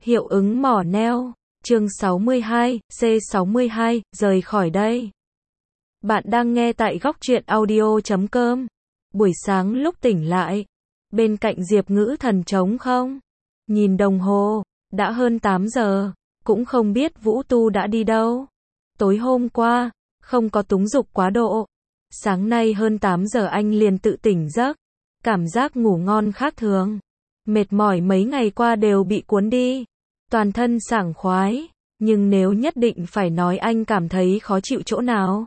Hiệu ứng mỏ neo. Chương 62, C62, rời khỏi đây. Bạn đang nghe tại Góc Truyện Audio.com. Buổi sáng lúc tỉnh lại, bên cạnh Diệp Ngữ Thần trống không. Nhìn đồng hồ, đã hơn 8 giờ, cũng không biết Vũ Tu đã đi đâu. Tối hôm qua, không có túng dục quá độ. Sáng nay hơn 8 giờ anh liền tự tỉnh giấc. Cảm giác ngủ ngon khác thường. Mệt mỏi mấy ngày qua đều bị cuốn đi. Toàn thân sảng khoái. Nhưng nếu nhất định phải nói anh cảm thấy khó chịu chỗ nào.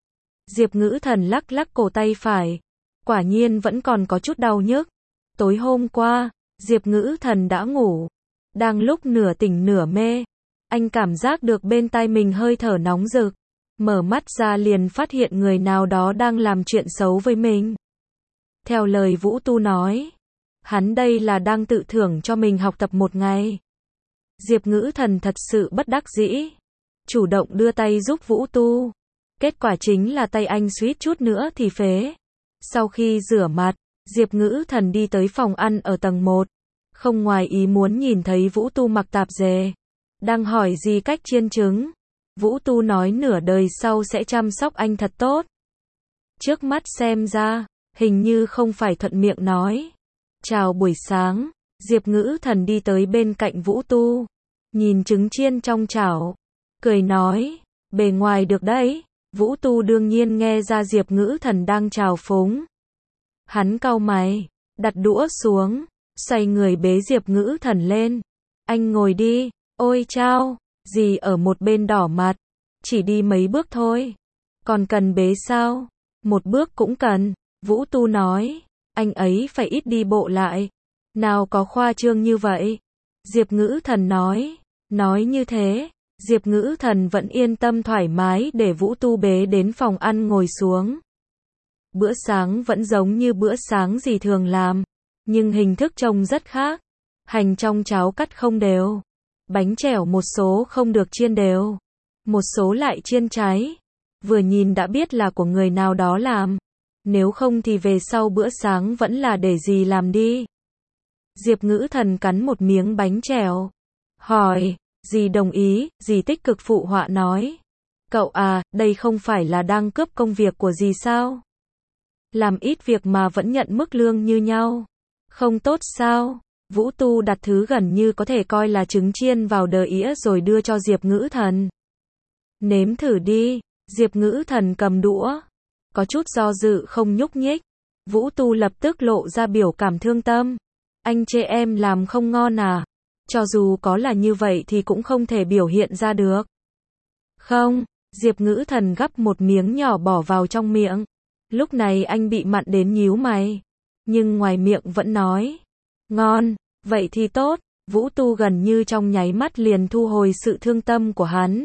Diệp Ngữ Thần lắc lắc cổ tay phải. Quả nhiên vẫn còn có chút đau nhức. Tối hôm qua, Diệp Ngữ Thần đã ngủ. Đang lúc nửa tỉnh nửa mê. Anh cảm giác được bên tai mình hơi thở nóng rực. Mở mắt ra liền phát hiện người nào đó đang làm chuyện xấu với mình. Theo lời Vũ Tu nói, hắn đây là đang tự thưởng cho mình học tập một ngày. Diệp Ngữ Thần thật sự bất đắc dĩ. Chủ động đưa tay giúp Vũ Tu. Kết quả chính là tay anh suýt chút nữa thì phế. Sau khi rửa mặt, Diệp Ngữ Thần đi tới phòng ăn ở tầng 1. Không ngoài ý muốn nhìn thấy Vũ Tu mặc tạp dề. Đang hỏi gì cách chiên trứng. Vũ Tu nói nửa đời sau sẽ chăm sóc anh thật tốt. Trước mắt xem ra, hình như không phải thuận miệng nói. Chào buổi sáng, Diệp Ngữ Thần đi tới bên cạnh Vũ Tu. Nhìn trứng chiên trong chảo. Cười nói, bề ngoài được đấy. Vũ Tu đương nhiên nghe ra Diệp Ngữ Thần đang trào phúng. Hắn cau mày, đặt đũa xuống, xoay người bế Diệp Ngữ Thần lên. Anh ngồi đi, ôi chao, dì ở một bên đỏ mặt. Chỉ đi mấy bước thôi. Còn cần bế sao? Một bước cũng cần. Vũ Tu nói, anh ấy phải ít đi bộ lại. Nào có khoa trương như vậy. Diệp Ngữ Thần nói như thế, Diệp Ngữ Thần vẫn yên tâm thoải mái để Vũ Tu bế đến phòng ăn ngồi xuống. Bữa sáng vẫn giống như bữa sáng dì thường làm, nhưng hình thức trông rất khác. Hành trong cháo cắt không đều. Bánh chèo một số không được chiên đều. Một số lại chiên cháy. Vừa nhìn đã biết là của người nào đó làm. Nếu không thì về sau bữa sáng vẫn là để dì làm đi. Diệp Ngữ Thần cắn một miếng bánh chèo. Hỏi, dì đồng ý, dì tích cực phụ họa nói. Cậu à, đây không phải là đang cướp công việc của dì sao? Làm ít việc mà vẫn nhận mức lương như nhau. Không tốt sao? Vũ Tu đặt thứ gần như có thể coi là trứng chiên vào đờ ĩa rồi đưa cho Diệp Ngữ Thần. Nếm thử đi. Diệp Ngữ Thần cầm đũa. Có chút do dự không nhúc nhích. Vũ Tu lập tức lộ ra biểu cảm thương tâm. Anh chê em làm không ngon à? Cho dù có là như vậy thì cũng không thể biểu hiện ra được. Không, Diệp Ngữ Thần gắp một miếng nhỏ bỏ vào trong miệng. Lúc này anh bị mặn đến nhíu mày. Nhưng ngoài miệng vẫn nói. Ngon, vậy thì tốt. Vũ Tu gần như trong nháy mắt liền thu hồi sự thương tâm của hắn.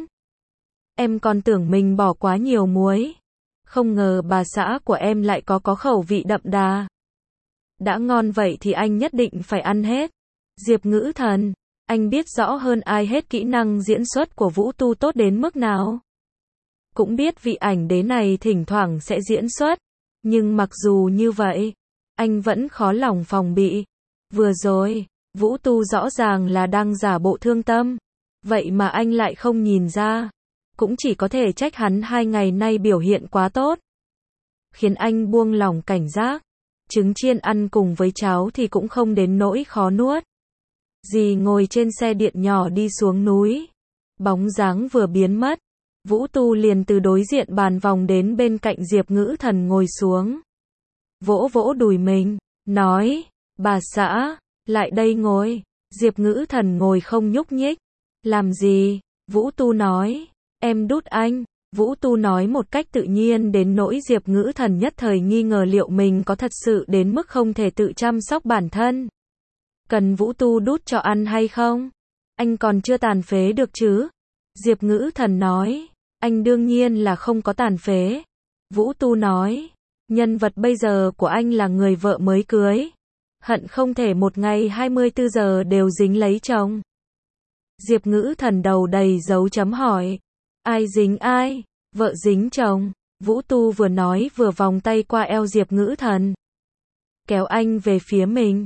Em còn tưởng mình bỏ quá nhiều muối. Không ngờ bà xã của em lại có khẩu vị đậm đà. Đã ngon vậy thì anh nhất định phải ăn hết. Diệp Ngữ Thần, anh biết rõ hơn ai hết kỹ năng diễn xuất của Vũ Tu tốt đến mức nào. Cũng biết vị ảnh đế này thỉnh thoảng sẽ diễn xuất. Nhưng mặc dù như vậy, anh vẫn khó lòng phòng bị. Vừa rồi, Vũ Tu rõ ràng là đang giả bộ thương tâm. Vậy mà anh lại không nhìn ra. Cũng chỉ có thể trách hắn 2 ngày nay biểu hiện quá tốt. Khiến anh buông lỏng cảnh giác. Trứng chiên ăn cùng với cháo thì cũng không đến nỗi khó nuốt. Dì ngồi trên xe điện nhỏ đi xuống núi. Bóng dáng vừa biến mất. Vũ Tu liền từ đối diện bàn vòng đến bên cạnh Diệp Ngữ Thần ngồi xuống. Vỗ vỗ đùi mình, nói, bà xã, lại đây ngồi. Diệp Ngữ Thần ngồi không nhúc nhích. Làm gì? Vũ Tu nói, em đút anh. Vũ Tu nói một cách tự nhiên đến nỗi Diệp Ngữ Thần nhất thời nghi ngờ liệu mình có thật sự đến mức không thể tự chăm sóc bản thân. Cần Vũ Tu đút cho ăn hay không? Anh còn chưa tàn phế được chứ? Diệp Ngữ Thần nói, anh đương nhiên là không có tàn phế. Vũ Tu nói, nhân vật bây giờ của anh là người vợ mới cưới. Hận không thể một ngày 24 giờ đều dính lấy chồng. Diệp Ngữ Thần đầu đầy dấu chấm hỏi. Ai dính ai? Vợ dính chồng. Vũ Tu vừa nói vừa vòng tay qua eo Diệp Ngữ Thần. Kéo anh về phía mình.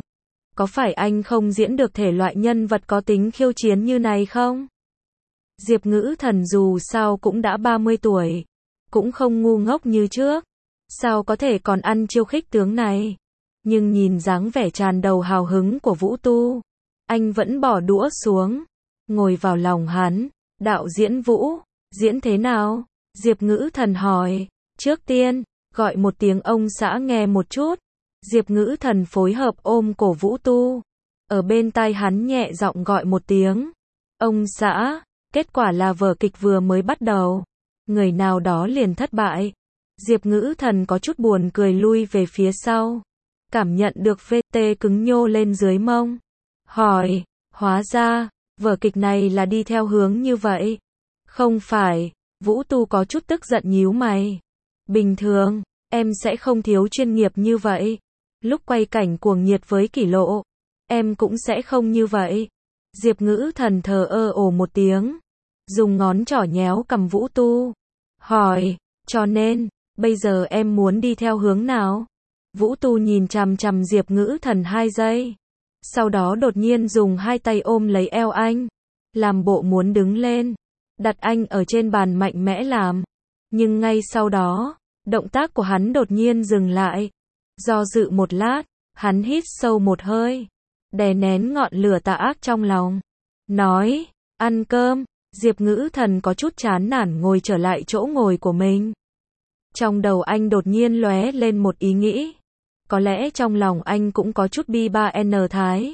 có phải anh không diễn được thể loại nhân vật có tính khiêu chiến như này không? Diệp Ngữ Thần dù sao cũng đã 30 tuổi, cũng không ngu ngốc như trước, sao có thể còn ăn chiêu khích tướng này. Nhưng nhìn dáng vẻ tràn đầu hào hứng của Vũ Tu, anh vẫn bỏ đũa xuống, ngồi vào lòng hắn. Đạo diễn Vũ, diễn thế nào? Diệp Ngữ Thần hỏi. Trước tiên, gọi một tiếng ông xã nghe một chút. Diệp Ngữ Thần phối hợp ôm cổ Vũ Tu. Ở bên tai hắn nhẹ giọng gọi một tiếng. Ông xã, kết quả là vở kịch vừa mới bắt đầu. Người nào đó liền thất bại. Diệp Ngữ Thần có chút buồn cười lui về phía sau. Cảm nhận được VT cứng nhô lên dưới mông. Hỏi, hóa ra, vở kịch này là đi theo hướng như vậy. Không phải, Vũ Tu có chút tức giận nhíu mày. Bình thường, em sẽ không thiếu chuyên nghiệp như vậy. Lúc quay cảnh cuồng nhiệt với Kỷ Lộ, em cũng sẽ không như vậy. Diệp Ngữ Thần thờ ơ ồ một tiếng, dùng ngón trỏ nhéo cằm Vũ Tu. Hỏi, cho nên, bây giờ em muốn đi theo hướng nào? Vũ Tu nhìn chằm chằm Diệp Ngữ Thần 2 giây. Sau đó đột nhiên dùng 2 tay ôm lấy eo anh, làm bộ muốn đứng lên, đặt anh ở trên bàn mạnh mẽ làm. Nhưng ngay sau đó, động tác của hắn đột nhiên dừng lại. Do dự một lát, hắn hít sâu một hơi, đè nén ngọn lửa tà ác trong lòng. Nói, ăn cơm. Diệp Ngữ Thần có chút chán nản ngồi trở lại chỗ ngồi của mình. Trong đầu anh đột nhiên lóe lên một ý nghĩ. Có lẽ trong lòng anh cũng có chút bi ba n thái.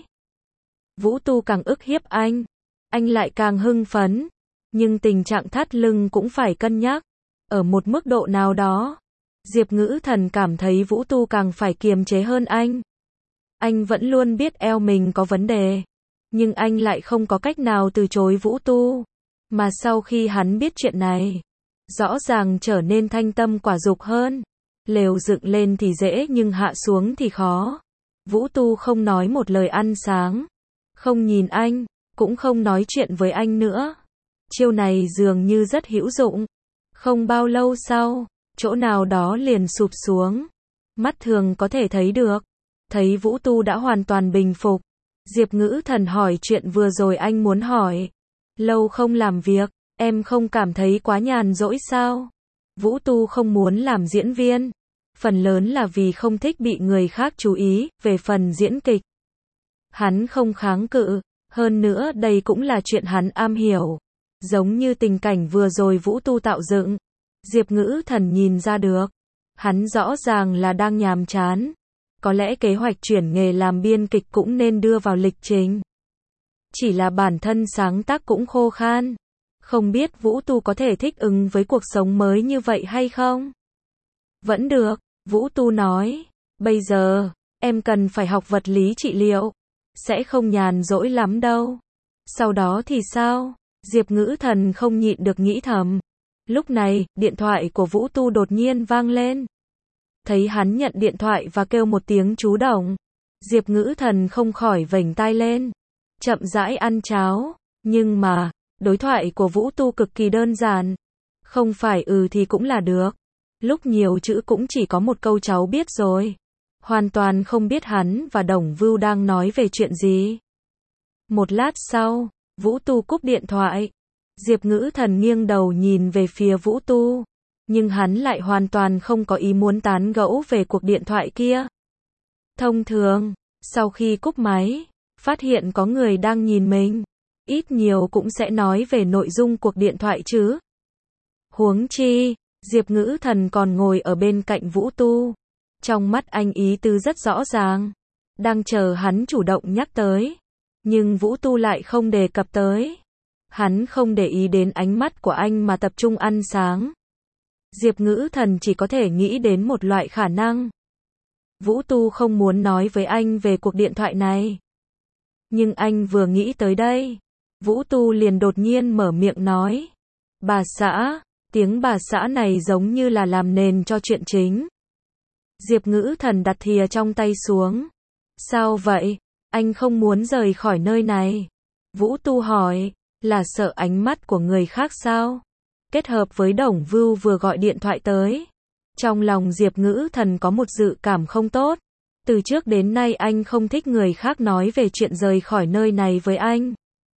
Vũ Tu càng ức hiếp anh lại càng hưng phấn. Nhưng tình trạng thắt lưng cũng phải cân nhắc. Ở một mức độ nào đó, Diệp Ngữ Thần cảm thấy Vũ Tu càng phải kiềm chế hơn anh. Anh vẫn luôn biết eo mình có vấn đề, nhưng anh lại không có cách nào từ chối Vũ Tu. Mà sau khi hắn biết chuyện này, rõ ràng trở nên thanh tâm quả dục hơn. Lều dựng lên thì dễ nhưng hạ xuống thì khó. Vũ Tu không nói một lời ăn sáng, không nhìn anh, cũng không nói chuyện với anh nữa. Chiêu này dường như rất hữu dụng. Không bao lâu sau, chỗ nào đó liền sụp xuống. Mắt thường có thể thấy được. Thấy Vũ Tu đã hoàn toàn bình phục, Diệp Ngữ Thần hỏi chuyện vừa rồi anh muốn hỏi. Lâu không làm việc, em không cảm thấy quá nhàn rỗi sao? Vũ Tu không muốn làm diễn viên, phần lớn là vì không thích bị người khác chú ý về phần diễn kịch. Hắn không kháng cự, hơn nữa đây cũng là chuyện hắn am hiểu. Giống như tình cảnh vừa rồi Vũ Tu tạo dựng, Diệp Ngữ Thần nhìn ra được. Hắn rõ ràng là đang nhàm chán. Có lẽ kế hoạch chuyển nghề làm biên kịch cũng nên đưa vào lịch trình. Chỉ là bản thân sáng tác cũng khô khan. Không biết Vũ Tu có thể thích ứng với cuộc sống mới như vậy hay không? Vẫn được, Vũ Tu nói. Bây giờ, em cần phải học vật lý trị liệu. Sẽ không nhàn rỗi lắm đâu. Sau đó thì sao? Diệp Ngữ Thần không nhịn được nghĩ thầm. Lúc này, điện thoại của Vũ Tu đột nhiên vang lên. Thấy hắn nhận điện thoại và kêu một tiếng chú Đồng, Diệp Ngữ Thần không khỏi vểnh tai lên. Chậm rãi ăn cháo. Nhưng mà, đối thoại của Vũ Tu cực kỳ đơn giản. Không phải thì cũng là được. Lúc nhiều chữ cũng chỉ có một câu cháu biết rồi. Hoàn toàn không biết hắn và Đồng Vưu đang nói về chuyện gì. Một lát sau, Vũ Tu cúp điện thoại. Diệp Ngữ Thần nghiêng đầu nhìn về phía Vũ Tu. Nhưng hắn lại hoàn toàn không có ý muốn tán gẫu về cuộc điện thoại kia. Thông thường, sau khi cúp máy, phát hiện có người đang nhìn mình, ít nhiều cũng sẽ nói về nội dung cuộc điện thoại chứ. Huống chi, Diệp Ngữ Thần còn ngồi ở bên cạnh Vũ Tu. Trong mắt anh ý tứ rất rõ ràng, đang chờ hắn chủ động nhắc tới. Nhưng Vũ Tu lại không đề cập tới. Hắn không để ý đến ánh mắt của anh mà tập trung ăn sáng. Diệp Ngữ Thần chỉ có thể nghĩ đến một loại khả năng. Vũ Tu không muốn nói với anh về cuộc điện thoại này. Nhưng anh vừa nghĩ tới đây, Vũ Tu liền đột nhiên mở miệng nói. Bà xã, tiếng bà xã này giống như là làm nền cho chuyện chính. Diệp Ngữ Thần đặt thìa trong tay xuống. Sao vậy? Anh không muốn rời khỏi nơi này. Vũ Tu hỏi, là sợ ánh mắt của người khác sao? Kết hợp với Đồng Vưu vừa gọi điện thoại tới. Trong lòng Diệp Ngữ Thần có một dự cảm không tốt. Từ trước đến nay anh không thích người khác nói về chuyện rời khỏi nơi này với anh.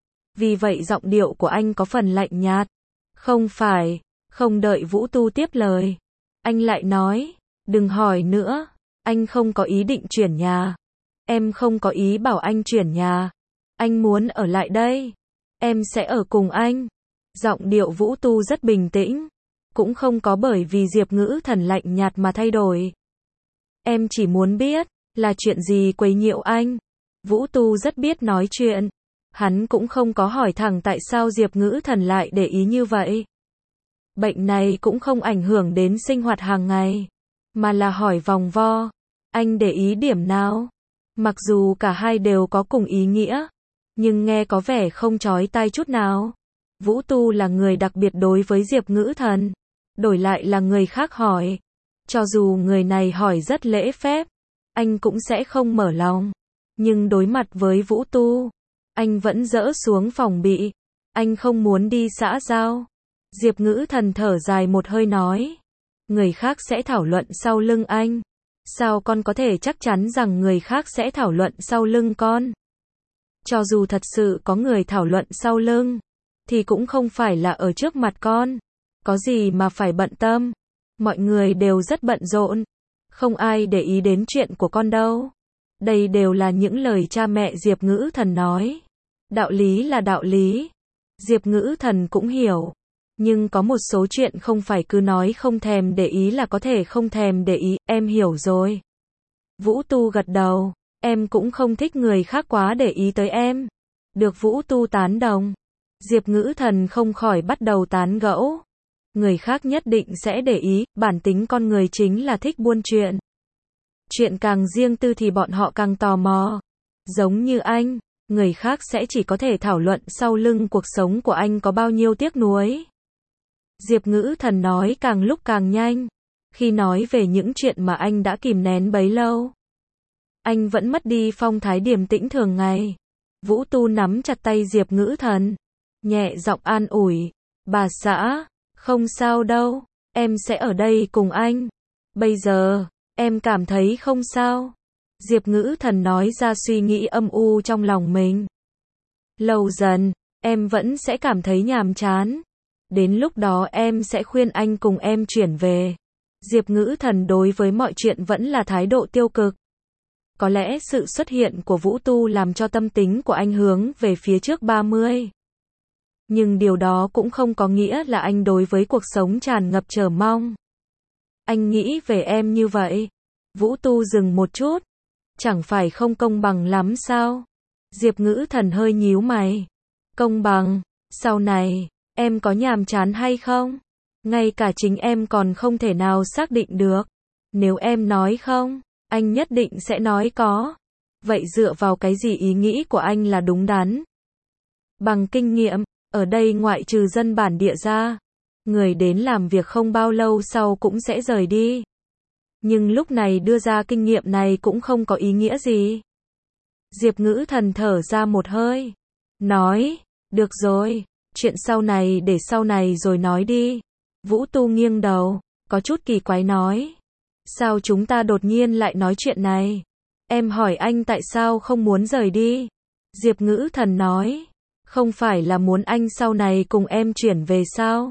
Vì vậy giọng điệu của anh có phần lạnh nhạt. Không phải, không đợi Vũ Tu tiếp lời. Anh lại nói, đừng hỏi nữa, anh không có ý định chuyển nhà. Em không có ý bảo anh chuyển nhà. Anh muốn ở lại đây. Em sẽ ở cùng anh. Giọng điệu Vũ Tu rất bình tĩnh. Cũng không có bởi vì Diệp Ngữ Thần lạnh nhạt mà thay đổi. Em chỉ muốn biết, là chuyện gì quấy nhiễu anh. Vũ Tu rất biết nói chuyện. Hắn cũng không có hỏi thẳng tại sao Diệp Ngữ Thần lại để ý như vậy. Bệnh này cũng không ảnh hưởng đến sinh hoạt hàng ngày. Mà là hỏi vòng vo. Anh để ý điểm nào? Mặc dù cả hai đều có cùng ý nghĩa. Nhưng nghe có vẻ không chói tai chút nào. Vũ Tu là người đặc biệt đối với Diệp Ngữ Thần. Đổi lại là người khác hỏi. Cho dù người này hỏi rất lễ phép. Anh cũng sẽ không mở lòng. Nhưng đối mặt với Vũ Tu. Anh vẫn dỡ xuống phòng bị. Anh không muốn đi xã giao. Diệp Ngữ Thần thở dài một hơi nói. Người khác sẽ thảo luận sau lưng anh. Sao con có thể chắc chắn rằng người khác sẽ thảo luận sau lưng con? Cho dù thật sự có người thảo luận sau lưng, thì cũng không phải là ở trước mặt con. Có gì mà phải bận tâm. Mọi người đều rất bận rộn. Không ai để ý đến chuyện của con đâu. Đây đều là những lời cha mẹ Diệp Ngữ Thần nói. Đạo lý là đạo lý. Diệp Ngữ Thần cũng hiểu. Nhưng có một số chuyện không phải cứ nói không thèm để ý là có thể không thèm để ý, em hiểu rồi. Vũ Tu gật đầu, em cũng không thích người khác quá để ý tới em. Được Vũ Tu tán đồng. Diệp Ngữ Thần không khỏi bắt đầu tán gẫu. Người khác nhất định sẽ để ý, bản tính con người chính là thích buôn chuyện. Chuyện càng riêng tư thì bọn họ càng tò mò. Giống như anh, người khác sẽ chỉ có thể thảo luận sau lưng cuộc sống của anh có bao nhiêu tiếc nuối. Diệp Ngữ Thần nói càng lúc càng nhanh. Khi nói về những chuyện mà anh đã kìm nén bấy lâu. Anh vẫn mất đi phong thái điềm tĩnh thường ngày. Vũ Tu nắm chặt tay Diệp Ngữ Thần. Nhẹ giọng an ủi. Bà xã, không sao đâu. Em sẽ ở đây cùng anh. Bây giờ, em cảm thấy không sao. Diệp Ngữ Thần nói ra suy nghĩ âm u trong lòng mình. Lâu dần, em vẫn sẽ cảm thấy nhàm chán. Đến lúc đó em sẽ khuyên anh cùng em chuyển về. Diệp Ngữ Thần đối với mọi chuyện vẫn là thái độ tiêu cực. Có lẽ sự xuất hiện của Vũ Tu làm cho tâm tính của anh hướng về phía trước 30. Nhưng điều đó cũng không có nghĩa là anh đối với cuộc sống tràn ngập chờ mong. Anh nghĩ về em như vậy. Vũ Tu dừng một chút. Chẳng phải không công bằng lắm sao? Diệp Ngữ Thần hơi nhíu mày. Công bằng, sau này, em có nhàm chán hay không? Ngay cả chính em còn không thể nào xác định được. Nếu em nói không, anh nhất định sẽ nói có. Vậy dựa vào cái gì ý nghĩ của anh là đúng đắn? Bằng kinh nghiệm, ở đây ngoại trừ dân bản địa ra, người đến làm việc không bao lâu sau cũng sẽ rời đi. Nhưng lúc này đưa ra kinh nghiệm này cũng không có ý nghĩa gì. Diệp Ngữ Thần thở ra một hơi. Nói, được rồi, chuyện sau này để sau này rồi nói đi. Vũ Tu nghiêng đầu, có chút kỳ quái nói. Sao chúng ta đột nhiên lại nói chuyện này? Em hỏi anh tại sao không muốn rời đi? Diệp Ngữ Thần nói. Không phải là muốn anh sau này cùng em chuyển về sao?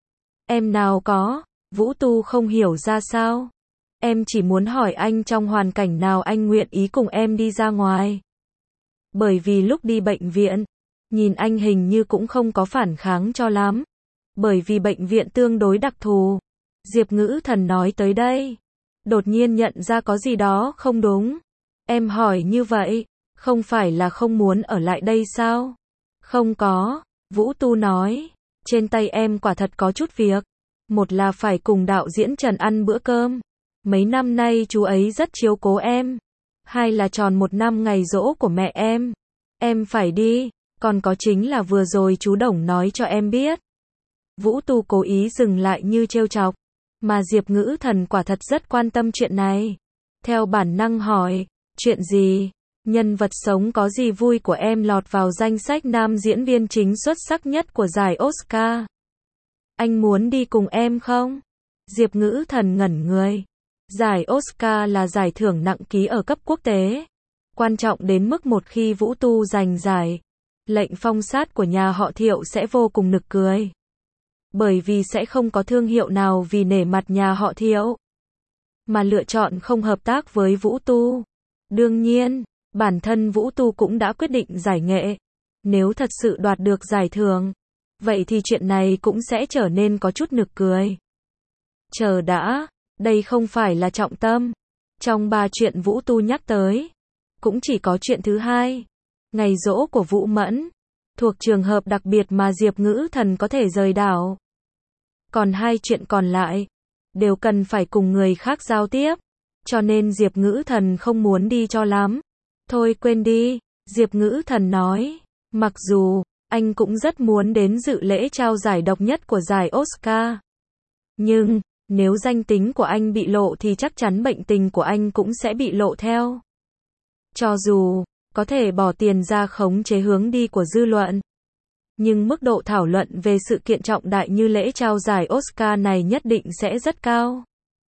Em nào có, Vũ Tu không hiểu ra sao. Em chỉ muốn hỏi anh trong hoàn cảnh nào anh nguyện ý cùng em đi ra ngoài. Bởi vì lúc đi bệnh viện, nhìn anh hình như cũng không có phản kháng cho lắm. Bởi vì bệnh viện tương đối đặc thù. Diệp Ngữ Thần nói tới đây. Đột nhiên nhận ra có gì đó không đúng. Em hỏi như vậy, không phải là không muốn ở lại đây sao? Không có, Vũ Tu nói. Trên tay em quả thật có chút việc. Một là phải cùng đạo diễn Trần ăn bữa cơm. Mấy năm nay chú ấy rất chiếu cố em. Hai là tròn 1 năm ngày giỗ của mẹ em. Em phải đi. Còn có chính là vừa rồi chú Đồng nói cho em biết. Vũ Tu cố ý dừng lại như trêu chọc. Mà Diệp Ngữ Thần quả thật rất quan tâm chuyện này. Theo bản năng hỏi, chuyện gì? Nhân vật sống có gì vui của em lọt vào danh sách nam diễn viên chính xuất sắc nhất của giải Oscar. Anh muốn đi cùng em không? Diệp Ngữ Thần ngẩn người. Giải Oscar là giải thưởng nặng ký ở cấp quốc tế. Quan trọng đến mức một khi Vũ Tu giành giải, lệnh phong sát của nhà họ Thiệu sẽ vô cùng nực cười. Bởi vì sẽ không có thương hiệu nào vì nể mặt nhà họ Thiệu mà lựa chọn không hợp tác với Vũ Tu. Đương nhiên, bản thân Vũ Tu cũng đã quyết định giải nghệ. Nếu thật sự đoạt được giải thưởng, vậy thì chuyện này cũng sẽ trở nên có chút nực cười. Chờ đã, đây không phải là trọng tâm. Trong 3 chuyện Vũ Tu nhắc tới, cũng chỉ có chuyện thứ hai, ngày giỗ của Vũ Mẫn, thuộc trường hợp đặc biệt mà Diệp Ngữ Thần có thể rời đảo. Còn 2 chuyện còn lại, đều cần phải cùng người khác giao tiếp, cho nên Diệp Ngữ Thần không muốn đi cho lắm. Thôi quên đi, Diệp Ngữ Thần nói, mặc dù, anh cũng rất muốn đến dự lễ trao giải độc nhất của giải Oscar. Nhưng, nếu danh tính của anh bị lộ thì chắc chắn bệnh tình của anh cũng sẽ bị lộ theo. Cho dù, có thể bỏ tiền ra khống chế hướng đi của dư luận, nhưng mức độ thảo luận về sự kiện trọng đại như lễ trao giải Oscar này nhất định sẽ rất cao.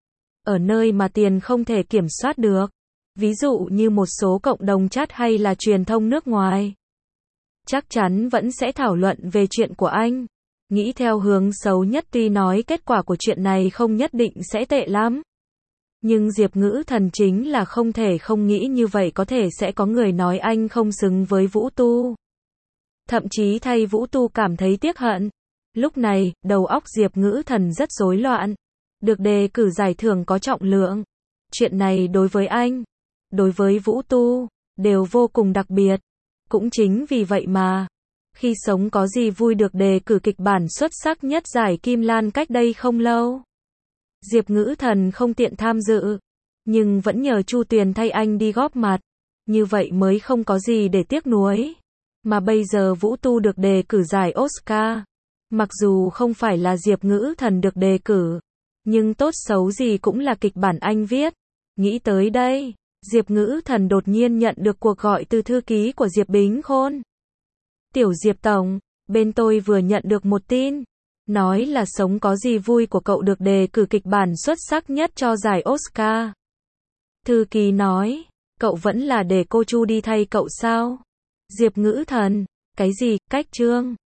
Ở nơi mà tiền không thể kiểm soát được, ví dụ như một số cộng đồng chat hay là truyền thông nước ngoài, chắc chắn vẫn sẽ thảo luận về chuyện của anh. Nghĩ theo hướng xấu nhất, tuy nói kết quả của chuyện này không nhất định sẽ tệ lắm. Nhưng Diệp Ngữ Thần chính là không thể không nghĩ như vậy có thể sẽ có người nói anh không xứng với Vũ Tu. Thậm chí thay Vũ Tu cảm thấy tiếc hận. Lúc này, đầu óc Diệp Ngữ Thần rất rối loạn. Được đề cử giải thưởng có trọng lượng. Chuyện này đối với anh, đối với Vũ Tu, đều vô cùng đặc biệt. Cũng chính vì vậy mà, khi sống có gì vui được đề cử kịch bản xuất sắc nhất giải Kim Lan cách đây không lâu. Diệp Ngữ Thần không tiện tham dự, nhưng vẫn nhờ Chu Tuyền thay anh đi góp mặt. Như vậy mới không có gì để tiếc nuối. Mà bây giờ Vũ Tu được đề cử giải Oscar. Mặc dù không phải là Diệp Ngữ Thần được đề cử, nhưng tốt xấu gì cũng là kịch bản anh viết. Nghĩ tới đây, Diệp Ngữ Thần đột nhiên nhận được cuộc gọi từ thư ký của Diệp Bính Khôn. Tiểu Diệp Tổng, bên tôi vừa nhận được một tin. Nói là sống có gì vui của cậu được đề cử kịch bản xuất sắc nhất cho giải Oscar. Thư ký nói, cậu vẫn là để cô Chu đi thay cậu sao? Diệp Ngữ Thần, cái gì, cách chương?